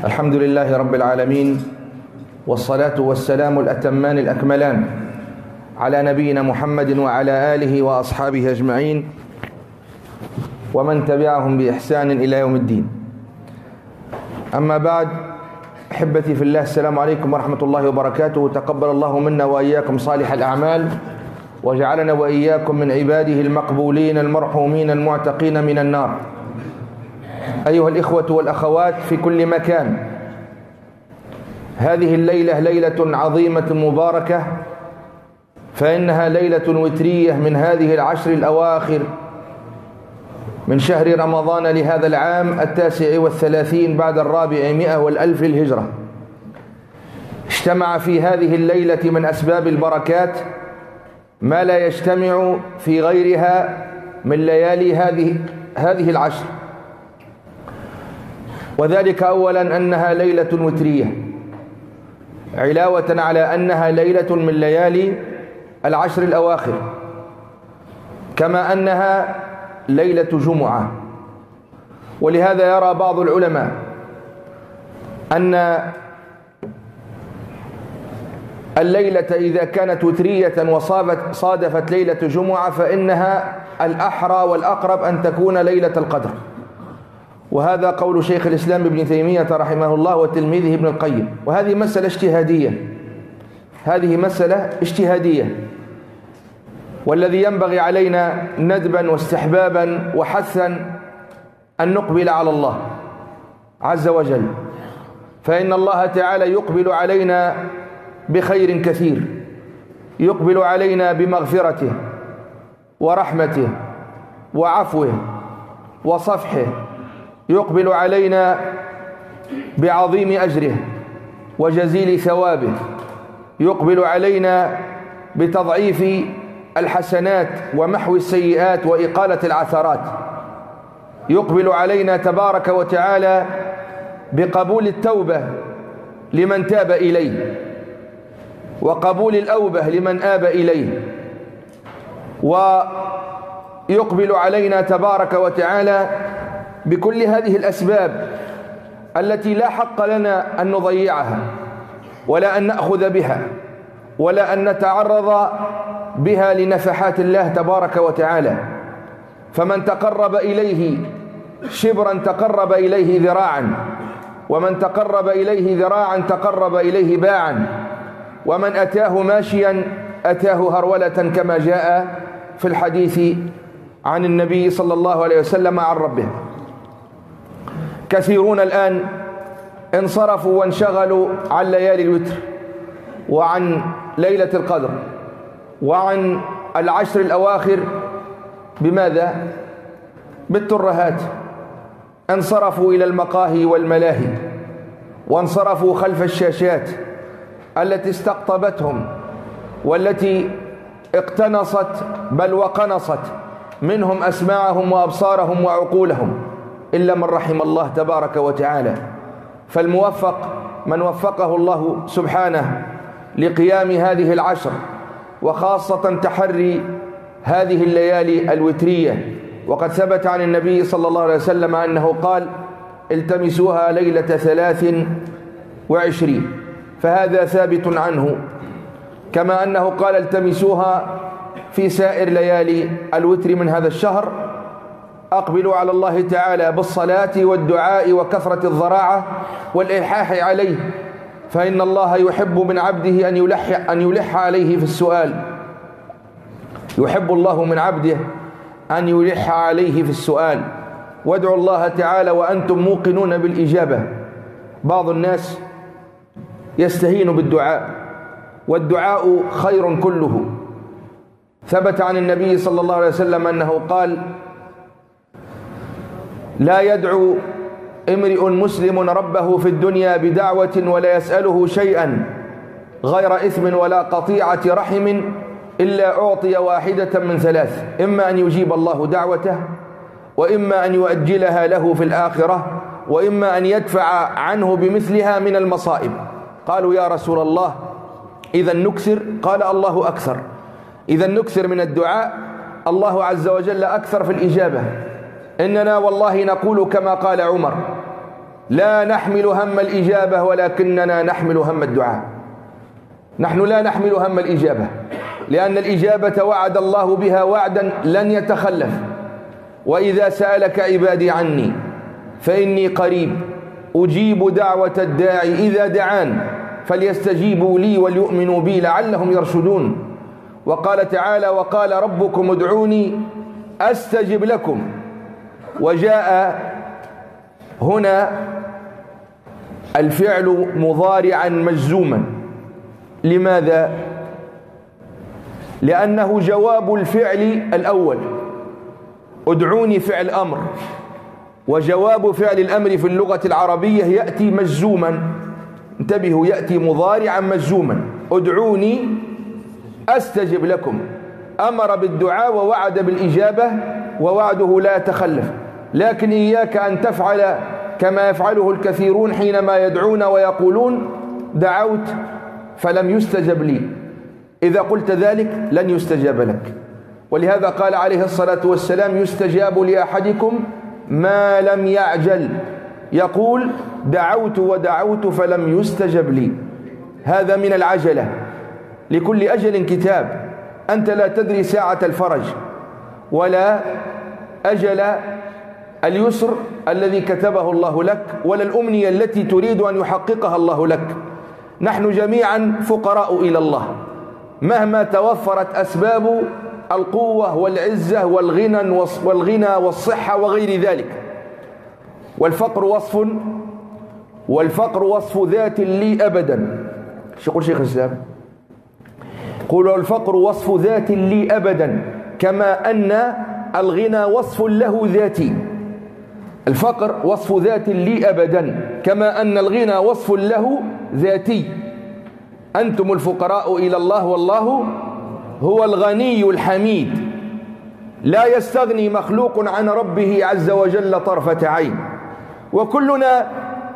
الحمد لله رب العالمين، والصلاة والسلام الأتمان الأكملان على نبينا محمد وعلى آله وأصحابه أجمعين ومن تبعهم بإحسان إلى يوم الدين. أما بعد، أحبتي في الله، السلام عليكم ورحمة الله وبركاته. تقبل الله منا وإياكم صالح الأعمال، وجعلنا وإياكم من عباده المقبولين المرحومين المعتقين من النار. أيها الإخوة والأخوات في كل مكان، هذه الليلة ليلة عظيمة مباركة، فإنها ليلة وترية من هذه العشر الأواخر من شهر رمضان لهذا العام 39 بعد 400 والألف الهجرة. اجتمع في هذه الليلة من أسباب البركات ما لا يجتمع في غيرها من ليالي هذه العشر، وذلك أولا أنها ليلة وترية، علاوة على أنها ليلة من ليالي العشر الأواخر، كما أنها ليلة جمعة. ولهذا يرى بعض العلماء أن الليلة إذا كانت وترية وصادفت ليلة جمعة فإنها الأحرى والأقرب أن تكون ليلة القدر. وهذا قول شيخ الإسلام ابن تيمية رحمه الله وتلميذه ابن القيم. وهذه مسألة اجتهادية، هذه مسألة اجتهادية، والذي ينبغي علينا ندبا واستحبابا وحثا أن نقبل على الله عز وجل، فإن الله تعالى يقبل علينا بخير كثير، يقبل علينا بمغفرته ورحمته وعفوه وصفحه، يقبل علينا بعظيم أجره وجزيل ثوابه، يقبل علينا بتضعيف الحسنات ومحو السيئات وإقالة العثرات، يقبل علينا تبارك وتعالى بقبول التوبة لمن تاب إليه، وقبول الأوبة لمن آب إليه، ويقبل علينا تبارك وتعالى بكل هذه الأسباب التي لا حق لنا أن نضيعها، ولا أن نأخذ بها، ولا أن نتعرض بها لنفحات الله تبارك وتعالى. فمن تقرب إليه شبرا تقرب إليه ذراعا، ومن تقرب إليه ذراعا تقرب إليه باعا، ومن أتاه ماشيا أتاه هرولة، كما جاء في الحديث عن النبي صلى الله عليه وسلم عن ربه. كثيرون الآن انصرفوا وانشغلوا عن ليالي الوتر وعن ليلة القدر وعن العشر الأواخر. بماذا؟ بالترهات. انصرفوا إلى المقاهي والملاهي، وانصرفوا خلف الشاشات التي استقطبتهم والتي اقتنصت بل وقنصت منهم أسماعهم وأبصارهم وعقولهم، إلا من رحم الله تبارك وتعالى. فالموفق من وفقه الله سبحانه لقيام هذه العشر، وخاصة تحري هذه الليالي الوترية. وقد ثبت عن النبي صلى الله عليه وسلم أنه قال: التمسوها ليلة 23، فهذا ثابت عنه، كما أنه قال: التمسوها في سائر ليالي الوتر من هذا الشهر. أقبلوا على الله تعالى بالصلاة والدعاء وكثرة الضراعة والإلحاح عليه، فإن الله يحب من عبده أن يلح عليه في السؤال. يحب الله من عبده أن يلح عليه في السؤال. وادعوا الله تعالى وأنتم موقنون بالإجابة. بعض الناس يستهين بالدعاء، والدعاء خير كله. ثبت عن النبي صلى الله عليه وسلم أنه قال: لا يدعو امرئ مسلم ربه في الدنيا بدعوة ولا يسأله شيئا غير إثم ولا قطيعة رحم إلا أعطي واحدة من ثلاث: إما أن يجيب الله دعوته، وإما أن يؤجلها له في الآخرة، وإما أن يدفع عنه بمثلها من المصائب. قالوا: يا رسول الله، إذا نكثر؟ قال: الله أكثر. إذا نكثر من الدعاء، الله عز وجل أكثر في الإجابة. إننا والله نقول كما قال عمر: لا نحمل هم الإجابة ولكننا نحمل هم الدعاء. نحن لا نحمل هم الإجابة، لأن الإجابة وعد الله بها وعدا لن يتخلف. وإذا سألك عبادي عني فإني قريب أجيب دعوة الداعي إذا دعان فليستجيبوا لي وليؤمنوا بي لعلهم يرشدون. وقال تعالى: وقال ربكم ادعوني أستجب لكم. وجاء هنا الفعل مضارعا مجزوما. لماذا؟ لأنه جواب الفعل الأول. ادعوني فعل أمر، وجواب فعل الأمر في اللغة العربية يأتي مجزوما. انتبهوا، يأتي مضارعا مجزوما. ادعوني أستجب لكم. أمر بالدعاء ووعد بالإجابة، ووعده لا يتخلف. لكن إياك أن تفعل كما يفعله الكثيرون حينما يدعون ويقولون: دعوت فلم يستجب لي. إذا قلت ذلك لن يستجاب لك. ولهذا قال عليه الصلاة والسلام: يستجاب لأحدكم ما لم يعجل. يقول: دعوت ودعوت فلم يستجب لي. هذا من العجلة. لكل أجل كتاب. أنت لا تدري ساعة الفرج ولا أجل اليسر الذي كتبه الله لك، ولا الأمنية التي تريد أن يحققها الله لك. نحن جميعا فقراء إلى الله، مهما توفرت أسباب القوة والعزة والغنى والصحة وغير ذلك. والفقر وصف ذات لي أبدا. شو يقول شيخ الإسلام؟ قولوا: الفقر وصف ذات لي أبدا كما أن الغنى وصف له ذاتي. الفقر وصف ذات لي أبدا كما أن الغنى وصف له ذاتي. أنتم الفقراء إلى الله والله هو الغني الحميد. لا يستغني مخلوق عن ربه عز وجل طرفة عين. وكلنا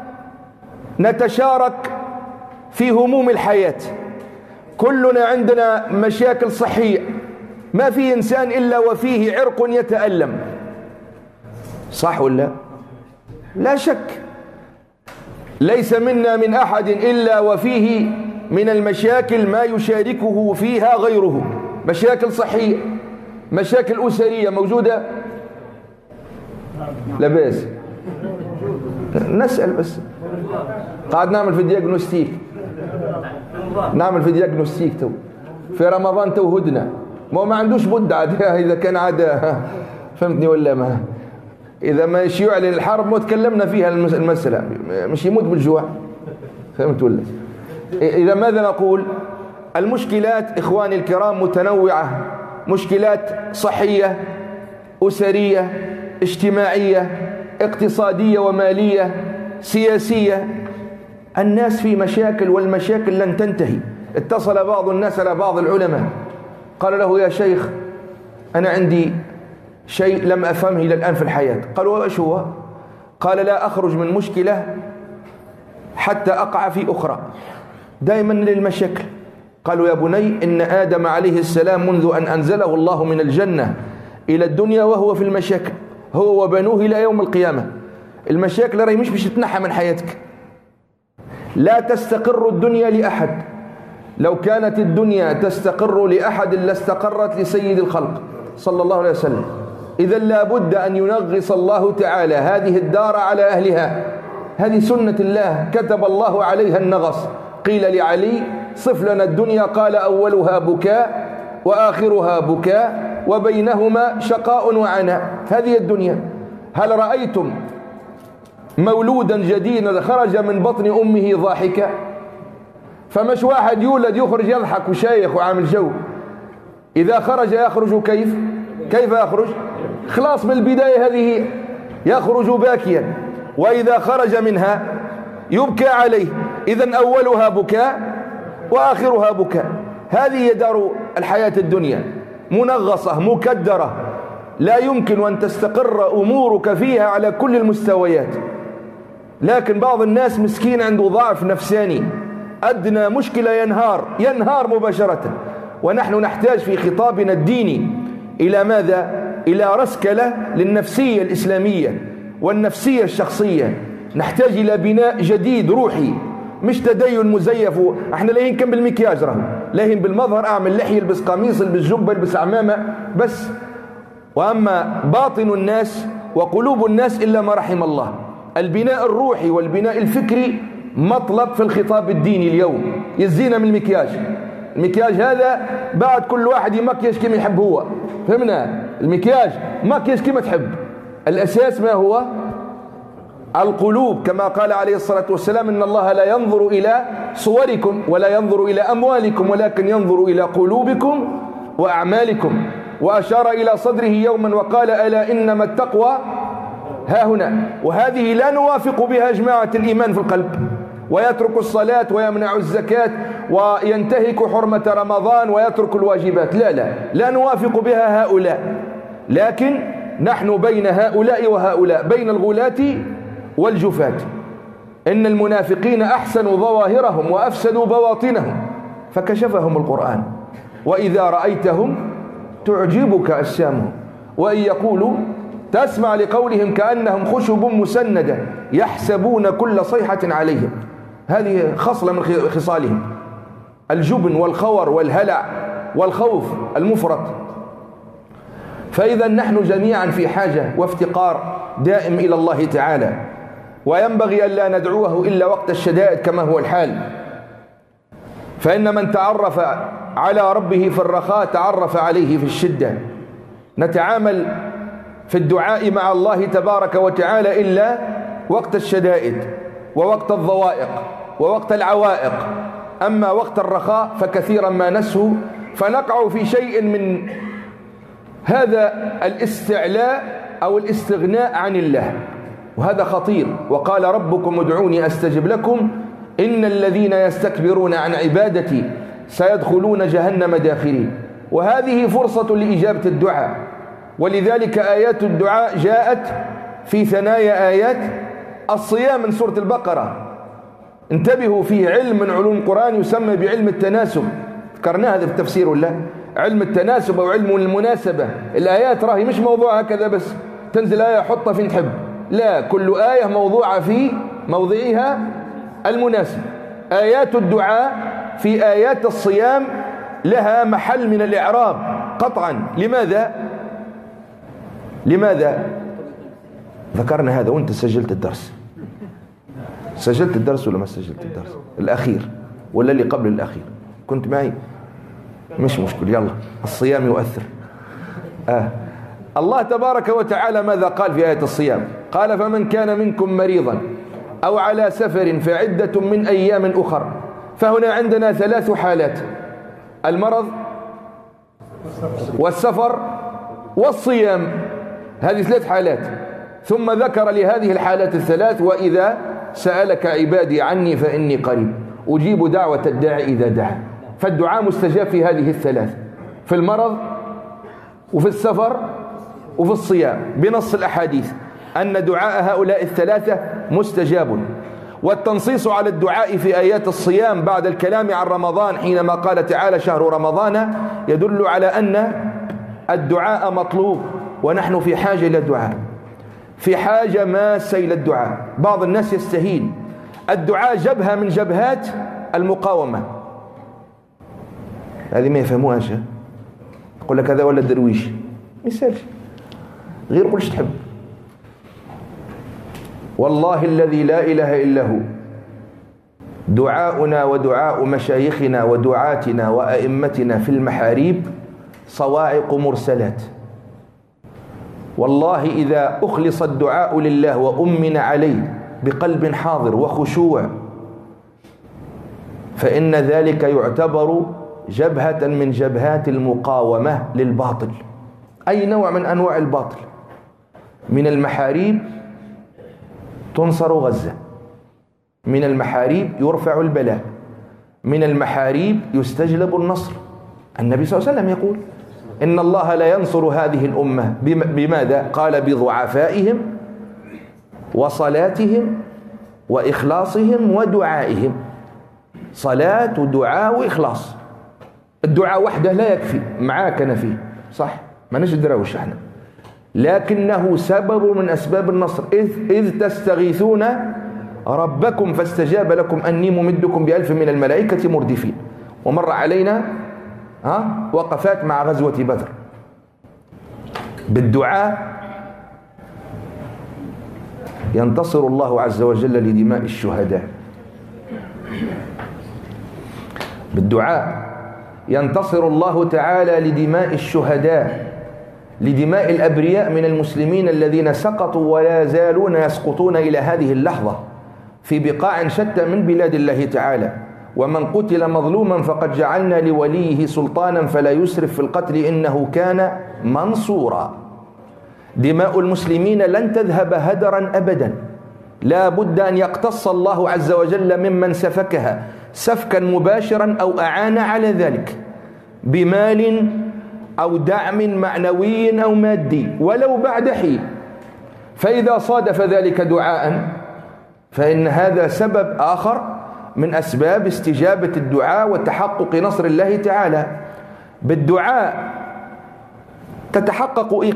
نتشارك في هموم الحياة. كلنا عندنا مشاكل صحية. ما في إنسان إلا وفيه عرق يتألم. صح ولا لا شك؟ ليس منا من أحد إلا وفيه من المشاكل ما يشاركه فيها غيره. مشاكل صحية، مشاكل أسرية موجودة؟ لا بأس، نسأل بس. قاعد نعمل في دياغنوستيك، تو في رمضان تو هدنة. ما عندوش بد عاد. إذا كان عاد فهمتني ولا ما؟ إذا ما يعلن الحرب ما تكلمنا فيها المسألة، مش يموت بالجوع. فهمت ولا؟ إذا ماذا نقول؟ المشكلات إخواني الكرام متنوعة. مشكلات صحية، أسرية، اجتماعية، اقتصادية ومالية، سياسية. الناس في مشاكل، والمشاكل لن تنتهي. اتصل بعض الناس على بعض العلماء قال له: يا شيخ أنا عندي شيء لم أفهمه إلى الآن في الحياة. قالوا: إيش هو؟ قال: لا أخرج من مشكلة حتى أقع في أخرى، دائما للمشاكل. قالوا: يا بني، إن آدم عليه السلام منذ أن أنزله الله من الجنة إلى الدنيا وهو في المشاكل، هو وبنوه إلى يوم القيامة. المشاكل راهي مش تتنحى من حياتك. لا تستقر الدنيا لأحد. لو كانت الدنيا تستقر لأحد لاستقرت لسيد الخلق صلى الله عليه وسلم. إذا لا بد أن ينغص الله تعالى هذه الدار على أهلها. هذه سنة الله، كتب الله عليها النغص. قيل لعلي: صف لنا الدنيا. قال: أولها بكاء وآخرها بكاء وبينهما شقاء وعناء. هذه الدنيا. هل رأيتم مولودا جديدا خرج من بطن أمه ضاحكا؟ فمش واحد يولد يخرج يضحك وشايخ وعامل جو. إذا خرج يخرج كيف يخرج؟ خلاص من البداية هذه يخرج باكيا، وإذا خرج منها يبكى عليه. إذن أولها بكاء وآخرها بكاء. هذه دار الحياة الدنيا، منغصة مكدرة، لا يمكن أن تستقر أمورك فيها على كل المستويات. لكن بعض الناس مسكين عنده ضعف نفساني، أدنى مشكلة ينهار مباشرة. ونحن نحتاج في خطابنا الديني إلى ماذا؟ إلى رسكلة للنفسية الإسلامية والنفسية الشخصية. نحتاج إلى بناء جديد روحي، مش تدين مزيف. احنا لاهين كم بالمكياج، راهو لاهين بالمظهر، اعمل لحية، البس قميص، البس جبة، البس عمامة بس. وأما باطن الناس وقلوب الناس إلا ما رحم الله. البناء الروحي والبناء الفكري مطلب في الخطاب الديني اليوم. يزينا من المكياج. المكياج هذا بعد كل واحد يمكياج كما يحب هو، فهمنا؟ المكياج مكياج كما تحب. الأساس ما هو؟ القلوب، كما قال عليه الصلاة والسلام: إن الله لا ينظر إلى صوركم ولا ينظر إلى أموالكم ولكن ينظر إلى قلوبكم وأعمالكم. وأشار إلى صدره يوما وقال: ألا إنما التقوى ها هنا. وهذه لا نوافق بها جماعة الإيمان في القلب، ويترك الصلاة ويمنع الزكاة وينتهك حرمة رمضان ويترك الواجبات. لا نوافق بها هؤلاء، لكن نحن بين هؤلاء وهؤلاء، بين الغلاة والجفاة. إن المنافقين أحسنوا ظواهرهم وأفسدوا بواطنهم فكشفهم القرآن. وإذا رأيتهم تعجبك أجسامهم وإن يقولوا تسمع لقولهم كأنهم خشب مسندة يحسبون كل صيحة عليهم. هذه خصلة من خصالهم: الجبن والخور والهلع والخوف المفرط. فإذا نحن جميعا في حاجة وافتقار دائم إلى الله تعالى، وينبغي أن لا ندعوه إلا وقت الشدائد كما هو الحال. فإن من تعرف على ربه في الرخاء تعرف عليه في الشدة. نتعامل في الدعاء مع الله تبارك وتعالى إلا وقت الشدائد ووقت الضوائق ووقت العوائق. أما وقت الرخاء فكثيرا ما نسهو فنقع في شيء من هذا الاستعلاء أو الاستغناء عن الله، وهذا خطير. وقال: ربكم ادعوني أستجب لكم إن الذين يستكبرون عن عبادتي سيدخلون جهنم داخرين. وهذه فرصة لإجابة الدعاء، ولذلك آيات الدعاء جاءت في ثنايا آيات الصيام من سورة البقرة. انتبهوا، فيه علم من علوم القرآن يسمى بعلم التناسب، ذكرنا هذا في التفسير ولا؟ علم التناسب أو علم المناسبة. الآيات راهي مش موضوع هكذا بس تنزل آية حطها فين تحب، لا، كل آية موضوعة في موضعها المناسب. آيات الدعاء في آيات الصيام لها محل من الإعراب قطعا. لماذا ذكرنا هذا وانت سجلت الدرس؟ سجلت الدرس ولا ما سجلت الدرس؟ الأخير ولا اللي قبل الأخير؟ كنت معي؟ مش مشكل، يلا. الصيام يؤثر. الله تبارك وتعالى ماذا قال في آية الصيام؟ قال: فمن كان منكم مريضا أو على سفر فعدة من أيام أخر. فهنا عندنا 3 حالات: المرض والسفر والصيام. هذه 3 حالات. ثم ذكر لهذه الحالات ال3: وإذا سألك عبادي عني فإني قريب أجيب دعوة الداعي إذا دعا. فالدعاء مستجاب في هذه ال3: في المرض وفي السفر وفي الصيام، بنص الأحاديث أن دعاء هؤلاء ال3 مستجاب. والتنصيص على الدعاء في آيات الصيام بعد الكلام عن رمضان حينما قال تعالى: شهر رمضان، يدل على أن الدعاء مطلوب، ونحن في حاجة إلى الدعاء، في حاجة ماسة إلى الدعاء. بعض الناس يستهين الدعاء جبهة من جبهات المقاومة. هذه ما يفهموهاش. يقول لك هذا ولا درويش، ما يسالش، غير قلش تحب. والله الذي لا إله إلا هو دعاؤنا ودعاء مشايخنا ودعاتنا وأئمتنا في المحاريب صواعق مرسلات. والله إذا أخلص الدعاء لله وأمن عليه بقلب حاضر وخشوع فإن ذلك يعتبر جبهة من جبهات المقاومة للباطل، أي نوع من أنواع الباطل. من المحاريب تنصر غزة، من المحاريب يرفع البلاء، من المحاريب يستجلب النصر. النبي صلى الله عليه وسلم يقول: إن الله لا ينصر هذه الأمة بماذا؟ قال: بضعفائهم وصلاتهم وإخلاصهم ودعائهم. صلاة ودعاء وإخلاص. الدعاء وحده لا يكفي، معاك أنا فيه صح، ما نجدروش احنا، لكنه سبب من أسباب النصر. إذ تستغيثون ربكم فاستجاب لكم أني ممدكم ب1000 من الملائكة مردفين. ومر علينا وقفات مع غزوة بدر. بالدعاء ينتصر الله عز وجل لدماء الشهداء. بالدعاء ينتصر الله تعالى لدماء الشهداء، لدماء الأبرياء من المسلمين الذين سقطوا ولا يزالون يسقطون إلى هذه اللحظة في بقاع شتى من بلاد الله تعالى. ومن قتل مظلوما فقد جعلنا لوليه سلطانا فلا يسرف في القتل إنه كان منصورا. دماء المسلمين لن تذهب هدرا أبدا، لا بد أن يقتص الله عز وجل ممن سفكها سفكا مباشرا أو أعان على ذلك بمال أو دعم معنوي أو مادي ولو بعد حين. فإذا صادف ذلك دعاء فإن هذا سبب آخر من أسباب استجابة الدعاء وتحقق نصر الله تعالى. بالدعاء تتحقق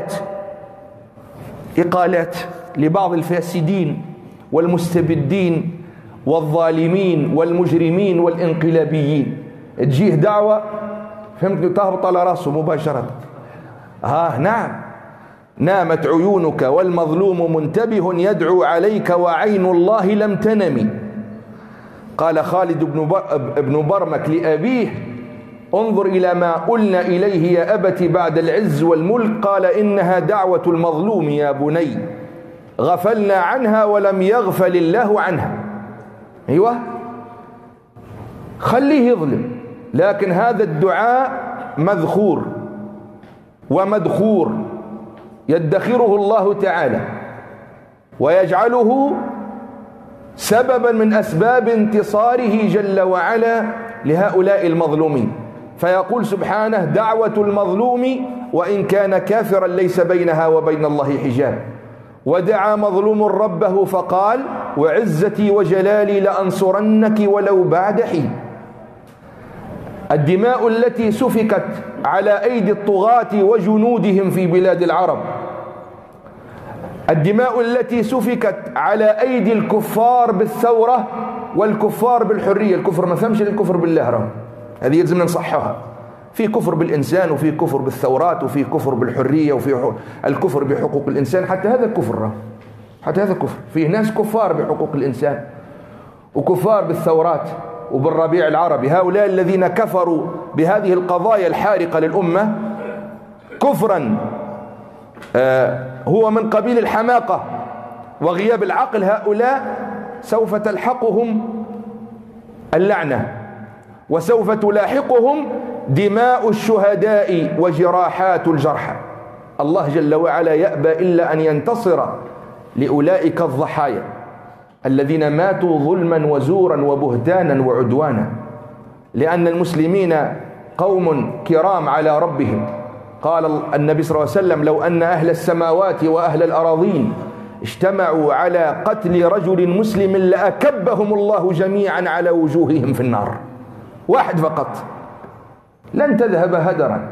إقالات لبعض الفاسدين والمستبدين والظالمين والمجرمين والانقلابيين. تجيه دعوة فهمت تهبط على راسه مباشرة. نعم، نامت عيونك والمظلوم منتبه يدعو عليك وعين الله لم تنم. قال خالد بن برمك لأبيه انظر إلى ما قلنا إليه يا أبت بعد العز والملك. قال إنها دعوة المظلوم يا بني غفلنا عنها ولم يغفل الله عنها. أيوة، خليه يظلم، لكن هذا الدعاء مذخور ومدخور يدخره الله تعالى ويجعله سببا من أسباب انتصاره جل وعلا لهؤلاء المظلومين. فيقول سبحانه دعوة المظلوم وإن كان كافرا ليس بينها وبين الله حجاب. ودعا مظلوم ربه فقال وعزتي وجلالي لأنصرنك ولو بعد حين. الدماء التي سفكت على أيدي الطغاة وجنودهم في بلاد العرب، الدماء التي سفكت على أيدي الكفار بالثورة والكفار بالحرية. الكفر ما فهمش الكفر بالله راه، هذه يلزمنا نصحها. في كفر بالإنسان وفي كفر بالثورات وفي كفر بالحرية وفي الكفر بحقوق الإنسان. حتى هذا كفر راه، حتى هذا كفر. فيه ناس كفار بحقوق الإنسان وكفار بالثورات وبالربيع العربي. هؤلاء الذين كفروا بهذه القضايا الحارقة للأمة كفرا هو من قبيل الحماقة وغياب العقل، هؤلاء سوف تلحقهم اللعنة وسوف تلاحقهم دماء الشهداء وجراحات الجرحى. الله جل وعلا يأبى إلا أن ينتصر لأولئك الضحايا الذين ماتوا ظلما وزورا وبهتانا وعدوانا، لأن المسلمين قوم كرام على ربهم. قال النبي صلى الله عليه وسلم لو أن أهل السماوات وأهل الأراضين اجتمعوا على قتل رجل مسلم لأكبهم الله جميعا على وجوههم في النار. واحد فقط، لن تذهب هدرا.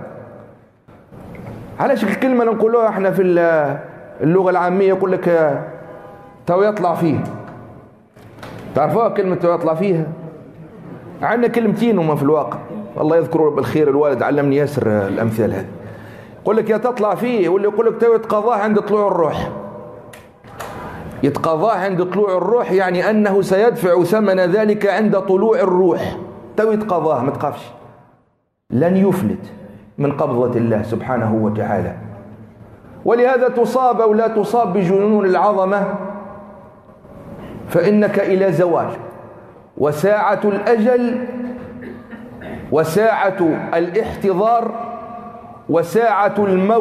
علاش الكلمة نقولوها احنا في اللغة العامية يقول لك تو يطلع فيه، تعرفوها كلمة تو يطلع فيها؟ عندنا كلمتين هما في الواقع، الله يذكره بالخير الوالد علمني ياسر الأمثال هذه. يقول لك يا تطلع فيه، واللي يقول لك تو يتقضاه عند طلوع الروح. يتقضاه عند طلوع الروح يعني أنه سيدفع ثمن ذلك عند طلوع الروح. تو يتقضاه، ما تخافش، لن يفلت من قبضة الله سبحانه وتعالى. ولهذا تصاب أو لا تصاب بجنون العظمة فإنك إلى زوال، وساعة الأجل وساعة الاحتضار وساعة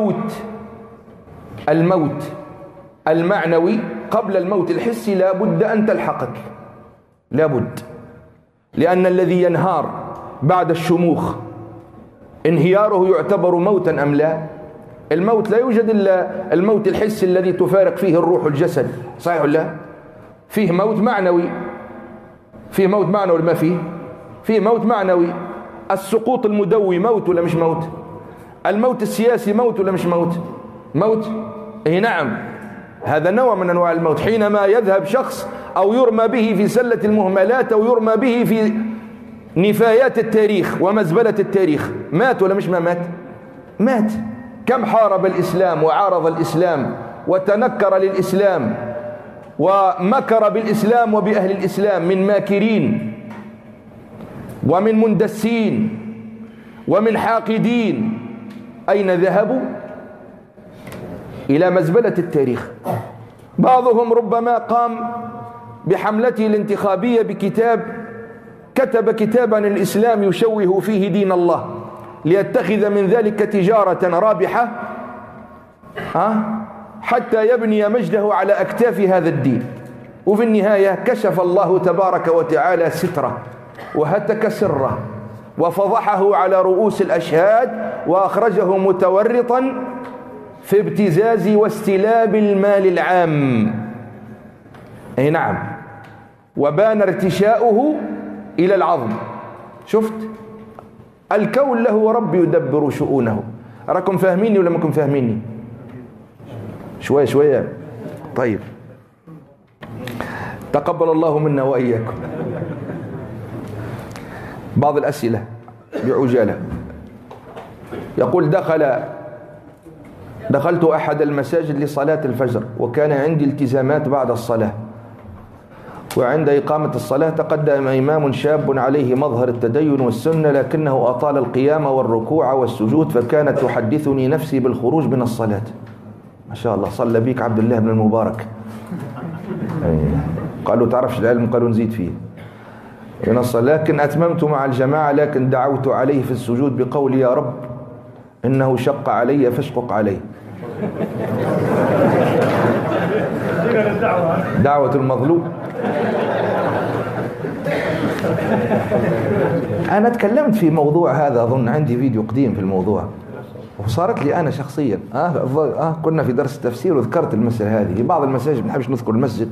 الموت المعنوي قبل الموت الحسي لا بد أن تلحقك، لا بد. لأن الذي ينهار بعد الشموخ انهياره يعتبر موتا أم لا؟ الموت لا يوجد إلا الموت الحسي الذي تفارق فيه الروح الجسد، صحيح ولا لا؟ فيه موت معنوي، فيه موت معنوي ما فيه؟ فيه موت معنوي. السقوط المدوي موت ولا مش موت؟ الموت السياسي موت ولا مش موت؟ موت. اي نعم، هذا نوع من انواع الموت. حينما يذهب شخص أو يرمى به في سلة المهملات أو يرمى به في نفايات التاريخ ومزبلة التاريخ. مات ولا مش ما مات؟ مات. كم حارب الإسلام وعارض الإسلام وتنكر للإسلام ومكر بالإسلام وبأهل الإسلام من ماكرين ومن مندسين ومن حاقدين. أين ذهبوا؟ إلى مزبلة التاريخ. بعضهم ربما قام بحملته الانتخابية كتب كتابا الإسلام يشوه فيه دين الله ليتخذ من ذلك تجارة رابحة حتى يبني مجده على أكتاف هذا الدين. وفي النهاية كشف الله تبارك وتعالى ستره وهتك سره وفضحه على رؤوس الأشهاد وأخرجه متورطا في ابتزاز واستلاب المال العام. أي نعم. وبان ارتشاؤه إلى العظم. شفت؟ الكون له رب يدبر شؤونه. أراكم فاهميني ولا ماكم فاهميني؟ شوية شوية. طيب، تقبل الله منا وإياكم. بعض الأسئلة بعجالة. يقول دخلت أحد المساجد لصلاة الفجر وكان عندي التزامات بعد الصلاة، وعند إقامة الصلاة تقدم إمام شاب عليه مظهر التدين والسنة لكنه أطال القيام والركوع والسجود، فكانت تحدثني نفسي بالخروج من الصلاة. ما شاء الله، صلى بيك عبد الله بن المبارك. قالوا تعرفش العلم؟ قالوا نزيد فيه من الصلاة. لكن أتممت مع الجماعة، لكن دعوت عليه في السجود بقولي يا رب إنه شق علي فاشقق عليه. دعوة المظلوم. أنا تكلمت في موضوع هذا، أظن عندي فيديو قديم في الموضوع، وصارت لي أنا شخصيا. كنا في درس التفسير وذكرت المسألة هذه. بعض المساجد ما نحبش نذكر المسجد.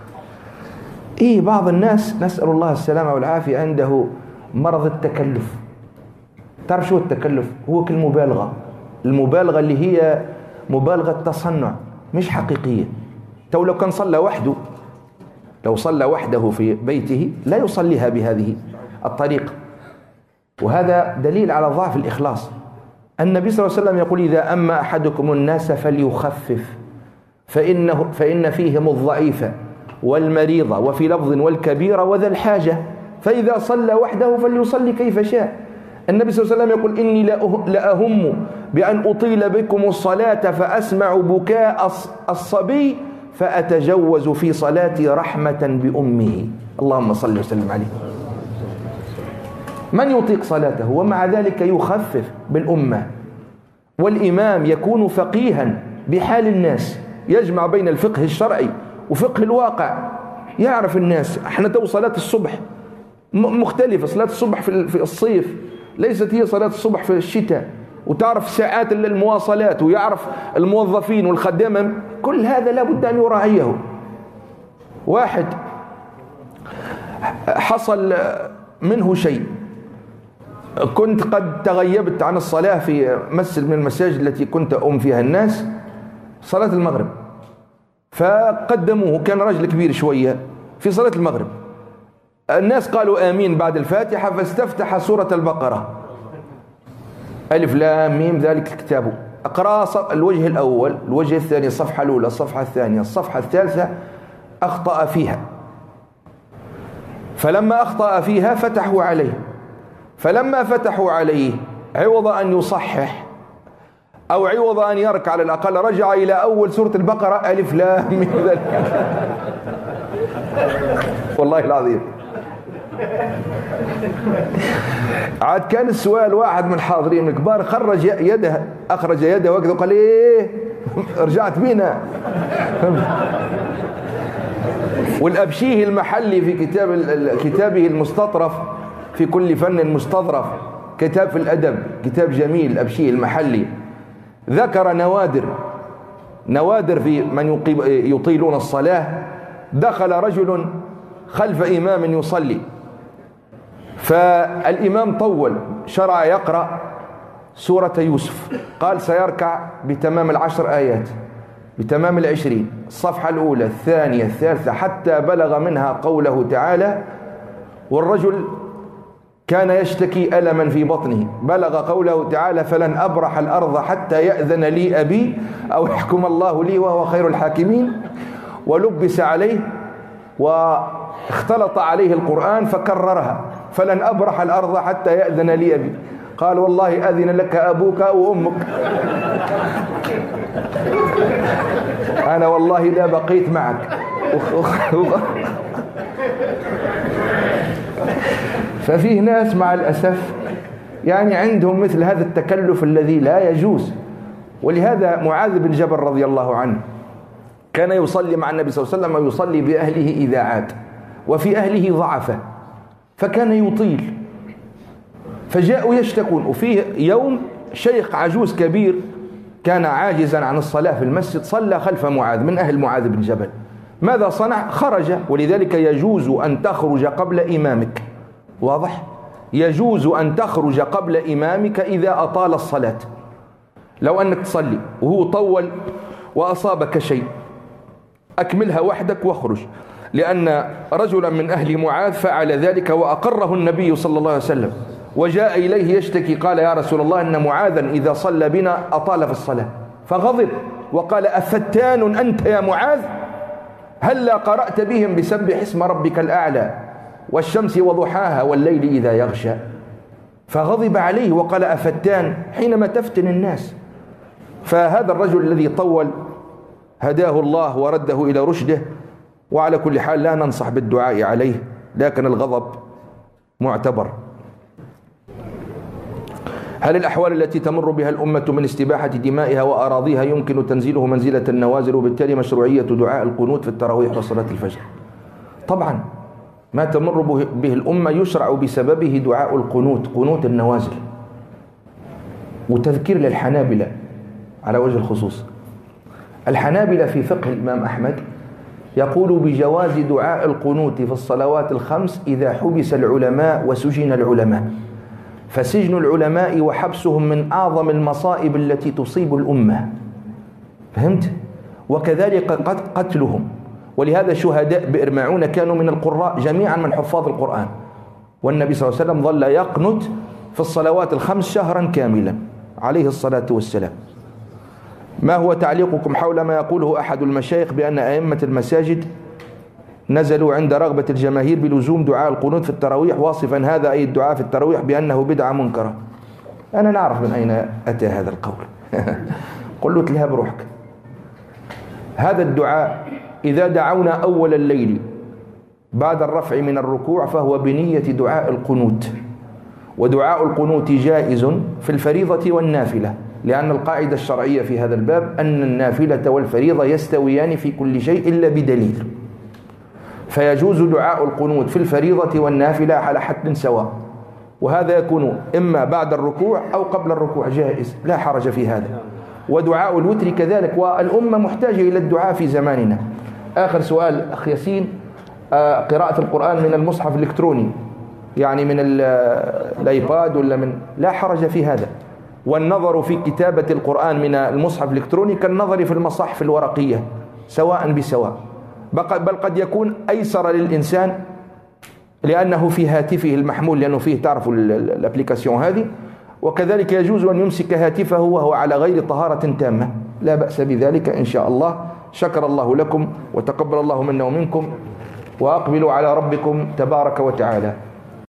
بعض الناس نسأل الله السلامة والعافية عنده مرض التكلف. تعرف شو التكلف؟ هو كالمبالغة. المبالغة اللي هي مبالغة تصنع مش حقيقية. لو كان صلى وحده، لو صلى وحده في بيته لا يصليها بهذه الطريقة، وهذا دليل على ضعف الإخلاص. النبي صلى الله عليه وسلم يقول إذا أما أحدكم الناس فليخفف فإن فيهم الضعيف والمريض وفي لفظ والكبير وذا الحاجة، فإذا صلى وحده فليصلي كيف شاء. النبي صلى الله عليه وسلم يقول إني لأهم بأن أطيل بكم الصلاة فأسمع بكاء الصبي فأتجوز في صلاتي رحمة بأمه. اللهم صل وسلم عليه. من يطيق صلاته ومع ذلك يخفف بالأمة؟ والإمام يكون فقيها بحال الناس، يجمع بين الفقه الشرعي وفقه الواقع. يعرف الناس احنا تو صلاة الصبح مختلفة. صلاة الصبح في الصيف ليست هي صلاة الصبح في الشتاء، وتعرف ساعات المواصلات، ويعرف الموظفين والخدامة. كل هذا لابد أن يراعيه. واحد حصل منه شيء، كنت قد تغيبت عن الصلاة في مسجد من المساجد التي كنت فيها الناس، صلاة المغرب، فقدموه. كان رجل كبير شوية في صلاة المغرب. الناس قالوا آمين بعد الفاتحة، فاستفتح سورة البقرة، ألف لام ميم ذلك الكتاب. أقرأ الوجه الأول، الوجه الثاني، الصفحة الأولى، الصفحة الثانية، الصفحة الثالثة، أخطأ فيها. فلما أخطأ فيها فتحوا عليه. فلما فتحوا عليه عوض أن يصحح أو عوض أن يركع على الأقل، رجع إلى أول سورة البقرة، ألف لام ميم ذلك. والله العظيم. عاد كان السؤال، واحد من الحاضرين الكبار أخرج يده وكذا وقال إيه رجعت بينا. والأبشيه المحلي في كتابه المستطرف في كل فن مستظرف، كتاب في الأدب، كتاب جميل، الأبشيه المحلي، ذكر نوادر في من يطيلون الصلاة. دخل رجل خلف إمام يصلي، فالإمام طول، شرع يقرأ سورة يوسف، قال سيركع بتمام 10 آيات، بتمام 20، الصفحة الأولى الثانية الثالثة حتى بلغ منها قوله تعالى: والرجل كان يشتكي ألما في بطنه، بلغ قوله تعالى: فلن أبرح الأرض حتى يأذن لي أبي أو يحكم الله لي وهو خير الحاكمين. ولبس عليه واختلط عليه القرآن فكررها: فلن أبرح الأرض حتى يأذن لي أبي. قال: والله أذن لك أبوك وأمك، أنا والله لا بقيت معك. ففيه ناس مع الأسف يعني عندهم مثل هذا التكلف الذي لا يجوز. ولهذا معاذ بن جبل رضي الله عنه كان يصلي مع النبي صلى الله عليه وسلم ويصلي بأهله إذا عاد، وفي أهله ضعفة فكان يطيل، فجاءوا يشتكون. وفيه يوم شيخ عجوز كبير كان عاجزا عن الصلاة في المسجد، صلى خلف معاذ من أهل معاذ بن جبل. ماذا صنع؟ خرج. ولذلك يجوز أن تخرج قبل إمامك، واضح؟ يجوز أن تخرج قبل إمامك إذا أطال الصلاة. لو أنك تصلي وهو طول وأصابك شيء، أكملها وحدك واخرج، لأن رجلا من أهل معاذ فعل ذلك وأقره النبي صلى الله عليه وسلم، وجاء إليه يشتكي، قال: يا رسول الله إن معاذا إذا صلى بنا أطال في الصلاة. فغضب وقال: أفتان أنت يا معاذ؟ هلا قرأت بهم بسبح اسم ربك الأعلى والشمس وضحاها والليل إذا يغشى. فغضب عليه وقال: أفتان، حينما تفتن الناس. فهذا الرجل الذي طول هداه الله ورده إلى رشده. وعلى كل حال لا ننصح بالدعاء عليه، لكن الغضب معتبر. هل الأحوال التي تمر بها الأمة من استباحة دمائها وأراضيها يمكن تنزيله منزلة النوازل، وبالتالي مشروعية دعاء القنوت في التراويح وصلاة الفجر؟ طبعا ما تمر به الأمة يشرع بسببه دعاء القنوت، قنوت النوازل. وتذكير للحنابلة على وجه الخصوص، الحنابلة في فقه الإمام أحمد يقول بجواز دعاء القنوت في الصلوات الخمس إذا حبس العلماء وسجن العلماء، فسجن العلماء وحبسهم من أعظم المصائب التي تصيب الأمة، فهمت؟ وكذلك قتلهم. ولهذا شهداء بئر معونة كانوا من القراء جميعا من حفاظ القرآن، والنبي صلى الله عليه وسلم ظل يقنت في الصلوات الخمس شهرا كاملا عليه الصلاة والسلام. ما هو تعليقكم حول ما يقوله أحد المشايخ بأن أئمة المساجد نزلوا عند رغبة الجماهير بلزوم دعاء القنوت في التراويح، واصفا هذا أي الدعاء في التراويح بأنه بدعة منكرة؟ أنا نعرف من أين أتى هذا القول. قل له تلها بروحك. هذا الدعاء إذا دعونا أول الليل بعد الرفع من الركوع فهو بنية دعاء القنوت، ودعاء القنوت جائز في الفريضة والنافلة، لأن القاعدة الشرعية في هذا الباب أن النافلة والفريضة يستويان في كل شيء إلا بدليل، فيجوز دعاء القنوت في الفريضة والنافلة على حد سواء، وهذا يكون إما بعد الركوع أو قبل الركوع، جائز لا حرج في هذا. ودعاء الوتر كذلك، والأمة محتاجة إلى الدعاء في زماننا. آخر سؤال أخ ياسين، قراءة القرآن من المصحف الإلكتروني، يعني من الآيباد ولا من، لا حرج في هذا. والنظر في كتابة القرآن من المصحف الإلكتروني كالنظر في المصاحف الورقية سواء بسواء، بل قد يكون أيسر للإنسان لأنه في هاتفه المحمول، لأنه فيه تعرفوا الابليكاسيون هذه. وكذلك يجوز أن يمسك هاتفه وهو على غير طهارة تامة، لا بأس بذلك إن شاء الله. شكر الله لكم وتقبل الله منا ومنكم، وأقبلوا على ربكم تبارك وتعالى.